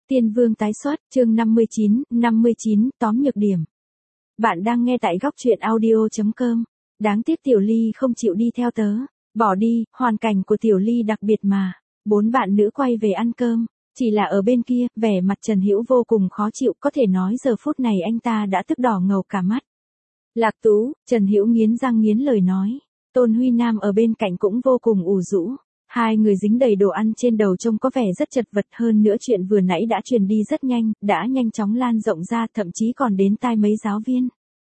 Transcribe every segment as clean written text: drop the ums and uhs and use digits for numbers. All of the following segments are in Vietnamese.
Tiên Vương tái xuất, chương 59, tóm nhược điểm. Bạn đang nghe tại góc truyện audio.com. Đáng tiếc Tiểu Ly không chịu đi theo tớ. Bỏ đi, hoàn cảnh của Tiểu Ly đặc biệt mà. 4 bạn nữ quay về ăn cơm. Chỉ là ở bên kia, vẻ mặt Trần Hữu vô cùng khó chịu, có thể nói giờ phút này anh ta đã tức đỏ ngầu cả mắt. Lạc Tú, Trần Hữu nghiến răng nghiến lời nói. Tôn Huy Nam ở bên cạnh cũng vô cùng ủ rũ. Hai người dính đầy đồ ăn trên đầu trông có vẻ rất chật vật, hơn nữa chuyện vừa nãy đã truyền đi rất nhanh, đã nhanh chóng lan rộng ra, thậm chí còn đến tai mấy giáo viên.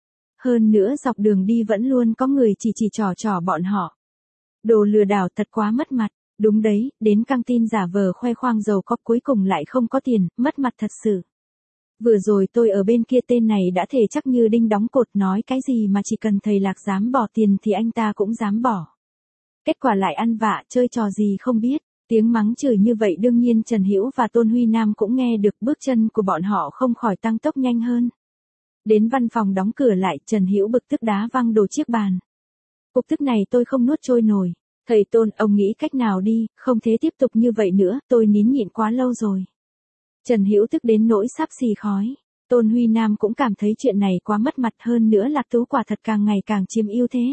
Hơn nữa dọc đường đi vẫn luôn có người chỉ trò bọn họ. Đồ lừa đảo thật quá mất mặt. Đúng đấy, đến căng tin giả vờ khoe khoang giàu có cuối cùng lại không có tiền, mất mặt thật sự. Vừa rồi tôi ở bên kia tên này đã thể chắc như đinh đóng cột, nói cái gì mà chỉ cần thầy Lạc dám bỏ tiền thì anh ta cũng dám bỏ. Kết quả lại ăn vạ, chơi trò gì không biết. Tiếng mắng chửi như vậy đương nhiên Trần Hữu và Tôn Huy Nam cũng nghe được, bước chân của bọn họ không khỏi tăng tốc nhanh hơn. Đến văn phòng đóng cửa lại, Trần Hữu bực tức đá văng đồ chiếc bàn. Cục tức này tôi không nuốt trôi nổi. Thầy Tôn, ông nghĩ cách nào đi, không thể tiếp tục như vậy nữa, tôi nín nhịn quá lâu rồi. Trần Hữu tức đến nỗi sắp xì khói. Tôn Huy Nam cũng cảm thấy chuyện này quá mất mặt, hơn nữa Lạc Tú quả thật càng ngày càng chiếm ưu thế.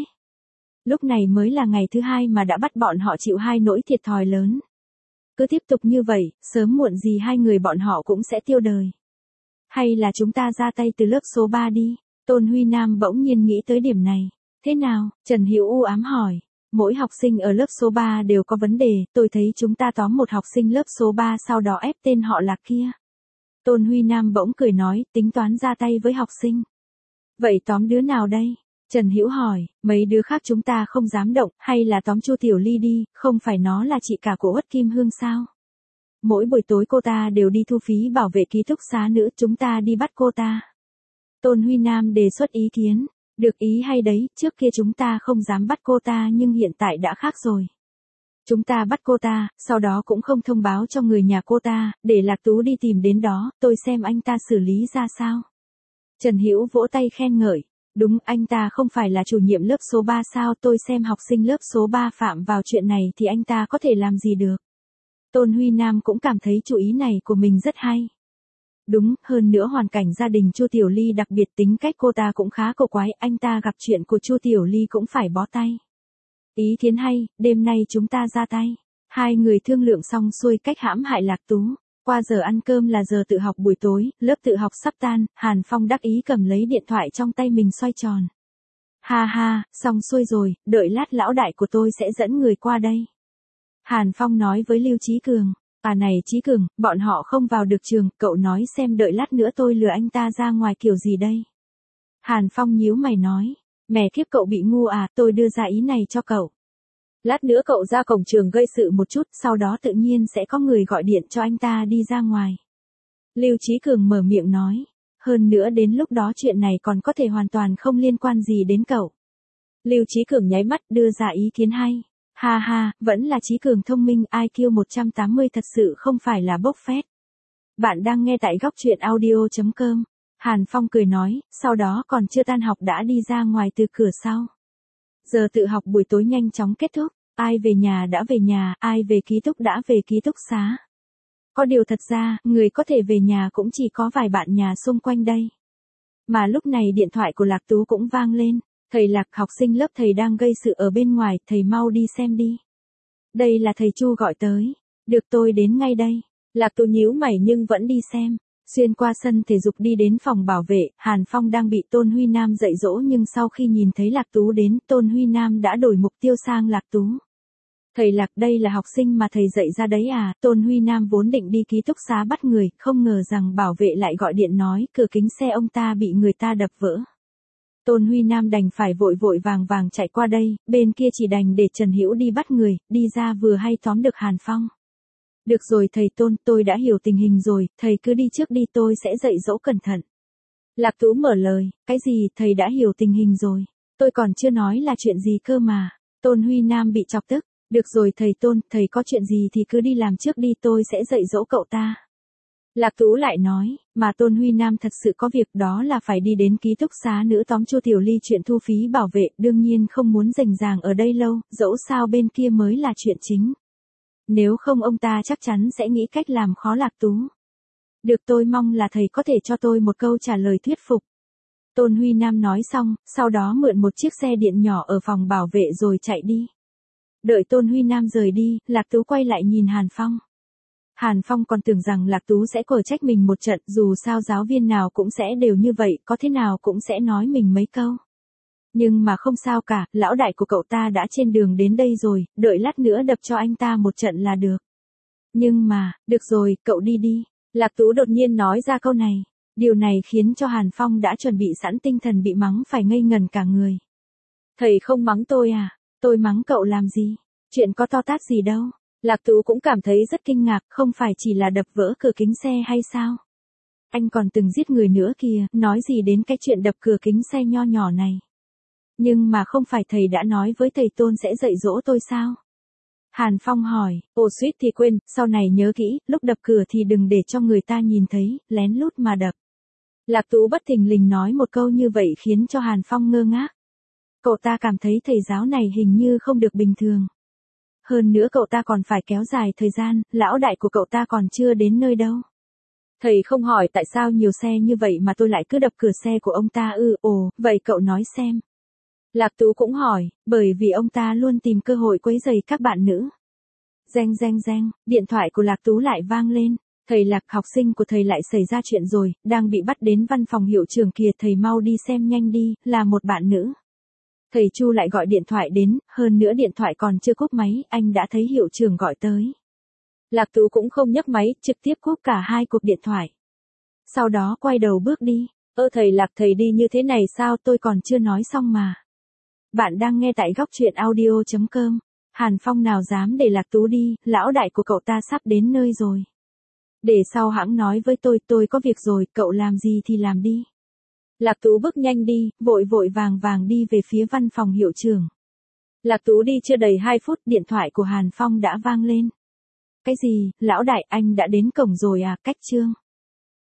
Lúc này mới là ngày thứ hai mà đã bắt bọn họ chịu hai nỗi thiệt thòi lớn. Cứ tiếp tục như vậy, sớm muộn gì hai người bọn họ cũng sẽ tiêu đời. Hay là chúng ta ra tay từ lớp số 3 đi? Tôn Huy Nam bỗng nhiên nghĩ tới điểm này. Thế nào? Trần Hữu u ám hỏi. Mỗi học sinh ở lớp số 3 đều có vấn đề, tôi thấy chúng ta tóm một học sinh lớp số 3 sau đó ép tên họ Lạc kia. Tôn Huy Nam bỗng cười nói, tính toán ra tay với học sinh. Vậy tóm đứa nào đây? Trần Hữu hỏi, mấy đứa khác chúng ta không dám động, hay là tóm Chu Tiểu Ly đi, không phải nó là chị cả của Uất Kim Hương sao? Mỗi buổi tối cô ta đều đi thu phí bảo vệ ký túc xá nữ, chúng ta đi bắt cô ta. Tôn Huy Nam đề xuất ý kiến, được ý hay đấy, trước kia chúng ta không dám bắt cô ta nhưng hiện tại đã khác rồi. Chúng ta bắt cô ta, sau đó cũng không thông báo cho người nhà cô ta, để Lạc Tú đi tìm đến đó, tôi xem anh ta xử lý ra sao. Trần Hữu vỗ tay khen ngợi. Đúng, anh ta không phải là chủ nhiệm lớp số 3 sao, tôi xem học sinh lớp số 3 phạm vào chuyện này thì anh ta có thể làm gì được. Tôn Huy Nam cũng cảm thấy chủ ý này của mình rất hay. Đúng, hơn nữa hoàn cảnh gia đình Chu Tiểu Ly đặc biệt, tính cách cô ta cũng khá cổ quái, anh ta gặp chuyện của Chu Tiểu Ly cũng phải bó tay. Ý kiến hay, đêm nay chúng ta ra tay. Hai người thương lượng xong xuôi cách hãm hại Lạc Tú. Qua giờ ăn cơm là giờ tự học buổi tối, lớp tự học sắp tan, Hàn Phong đắc ý cầm lấy điện thoại trong tay mình xoay tròn. Ha ha, xong xuôi rồi, đợi lát lão đại của tôi sẽ dẫn người qua đây. Hàn Phong nói với Lưu Chí Cường, à này Chí Cường, bọn họ không vào được trường, cậu nói xem đợi lát nữa tôi lừa anh ta ra ngoài kiểu gì đây. Hàn Phong nhíu mày nói, mẹ kiếp cậu bị ngu à, tôi đưa ra ý này cho cậu. Lát nữa cậu ra cổng trường gây sự một chút, sau đó tự nhiên sẽ có người gọi điện cho anh ta đi ra ngoài. Lưu Chí Cường mở miệng nói, hơn nữa đến lúc đó chuyện này còn có thể hoàn toàn không liên quan gì đến cậu. Lưu Chí Cường nháy mắt đưa ra ý kiến hay. Ha ha, vẫn là Chí Cường thông minh, IQ 180 thật sự không phải là bốc phét. Bạn đang nghe tại góc truyện audio.com. Hàn Phong cười nói, sau đó còn chưa tan học đã đi ra ngoài từ cửa sau. Giờ tự học buổi tối nhanh chóng kết thúc, ai về nhà đã về nhà, ai về ký túc đã về ký túc xá. Có điều thật ra, người có thể về nhà cũng chỉ có vài bạn nhà xung quanh đây. Mà lúc này điện thoại của Lạc Tú cũng vang lên, thầy Lạc, học sinh lớp thầy đang gây sự ở bên ngoài, thầy mau đi xem đi. Đây là thầy Chu gọi tới, được tôi đến ngay đây. Lạc Tú nhíu mày nhưng vẫn đi xem. Xuyên qua sân thể dục đi đến phòng bảo vệ, Hàn Phong đang bị Tôn Huy Nam dạy dỗ nhưng sau khi nhìn thấy Lạc Tú đến, Tôn Huy Nam đã đổi mục tiêu sang Lạc Tú. Thầy Lạc, đây là học sinh mà thầy dạy ra đấy à? Tôn Huy Nam vốn định đi ký túc xá bắt người, không ngờ rằng bảo vệ lại gọi điện nói cửa kính xe ông ta bị người ta đập vỡ. Tôn Huy Nam đành phải vội vàng chạy qua đây, bên kia chỉ đành để Trần Hữu đi bắt người, đi ra vừa hay tóm được Hàn Phong. Được rồi thầy Tôn, tôi đã hiểu tình hình rồi, thầy cứ đi trước đi, tôi sẽ dạy dỗ cẩn thận. Lạc Tú mở lời, cái gì, thầy đã hiểu tình hình rồi, tôi còn chưa nói là chuyện gì cơ mà. Tôn Huy Nam bị chọc tức, được rồi thầy Tôn, thầy có chuyện gì thì cứ đi làm trước đi, tôi sẽ dạy dỗ cậu ta. Lạc Tú lại nói, mà Tôn Huy Nam thật sự có việc, đó là phải đi đến ký túc xá nữ tóm Chu Tiểu Ly chuyện thu phí bảo vệ, đương nhiên không muốn rành ràng ở đây lâu, dẫu sao bên kia mới là chuyện chính. Nếu không ông ta chắc chắn sẽ nghĩ cách làm khó Lạc Tú. Được, tôi mong là thầy có thể cho tôi một câu trả lời thuyết phục. Tôn Huy Nam nói xong, sau đó mượn một chiếc xe điện nhỏ ở phòng bảo vệ rồi chạy đi. Đợi Tôn Huy Nam rời đi, Lạc Tú quay lại nhìn Hàn Phong. Hàn Phong còn tưởng rằng Lạc Tú sẽ quở trách mình một trận, dù sao giáo viên nào cũng sẽ đều như vậy, có thế nào cũng sẽ nói mình mấy câu. Nhưng mà không sao cả, lão đại của cậu ta đã trên đường đến đây rồi, đợi lát nữa đập cho anh ta một trận là được. Nhưng mà, được rồi, cậu đi đi. Lạc Tú đột nhiên nói ra câu này. Điều này khiến cho Hàn Phong đã chuẩn bị sẵn tinh thần bị mắng phải ngây ngần cả người. Thầy không mắng tôi à? Tôi mắng cậu làm gì? Chuyện có to tát gì đâu. Lạc Tú cũng cảm thấy rất kinh ngạc, không phải chỉ là đập vỡ cửa kính xe hay sao? Anh còn từng giết người nữa kìa, nói gì đến cái chuyện đập cửa kính xe nho nhỏ này. Nhưng mà không phải thầy đã nói với thầy Tôn sẽ dạy dỗ tôi sao? Hàn Phong hỏi, ồ suýt thì quên, sau này nhớ kỹ, lúc đập cửa thì đừng để cho người ta nhìn thấy, lén lút mà đập. Lạc Tú bất thình lình nói một câu như vậy khiến cho Hàn Phong ngơ ngác. Cậu ta cảm thấy thầy giáo này hình như không được bình thường. Hơn nữa cậu ta còn phải kéo dài thời gian, lão đại của cậu ta còn chưa đến nơi đâu. Thầy không hỏi tại sao nhiều xe như vậy mà tôi lại cứ đập cửa xe của ông ta ư? Ồ, vậy cậu nói xem. Lạc Tú cũng hỏi, bởi vì ông ta luôn tìm cơ hội quấy rầy các bạn nữ. Reng reng reng, điện thoại của Lạc Tú lại vang lên. Thầy Lạc, học sinh của thầy lại xảy ra chuyện rồi, đang bị bắt đến văn phòng hiệu trưởng kìa, thầy mau đi xem nhanh đi, là một bạn nữ. Thầy Chu lại gọi điện thoại đến, hơn nữa điện thoại còn chưa cúp máy, anh đã thấy hiệu trưởng gọi tới. Lạc Tú cũng không nhấc máy, trực tiếp cúp cả hai cuộc điện thoại. Sau đó quay đầu bước đi. Thầy Lạc, thầy đi như thế này sao, tôi còn chưa nói xong mà. Bạn đang nghe tại góc truyện audio.com. Hàn Phong nào dám để Lạc Tú đi, lão đại của cậu ta sắp đến nơi rồi. Để sau hãng nói với tôi có việc rồi, cậu làm gì thì làm đi. Lạc Tú bước nhanh đi, vội vội vàng vàng đi về phía văn phòng hiệu trưởng. Lạc Tú đi chưa đầy 2 phút, điện thoại của Hàn Phong đã vang lên. Cái gì, lão đại, anh đã đến cổng rồi à? Cách chương.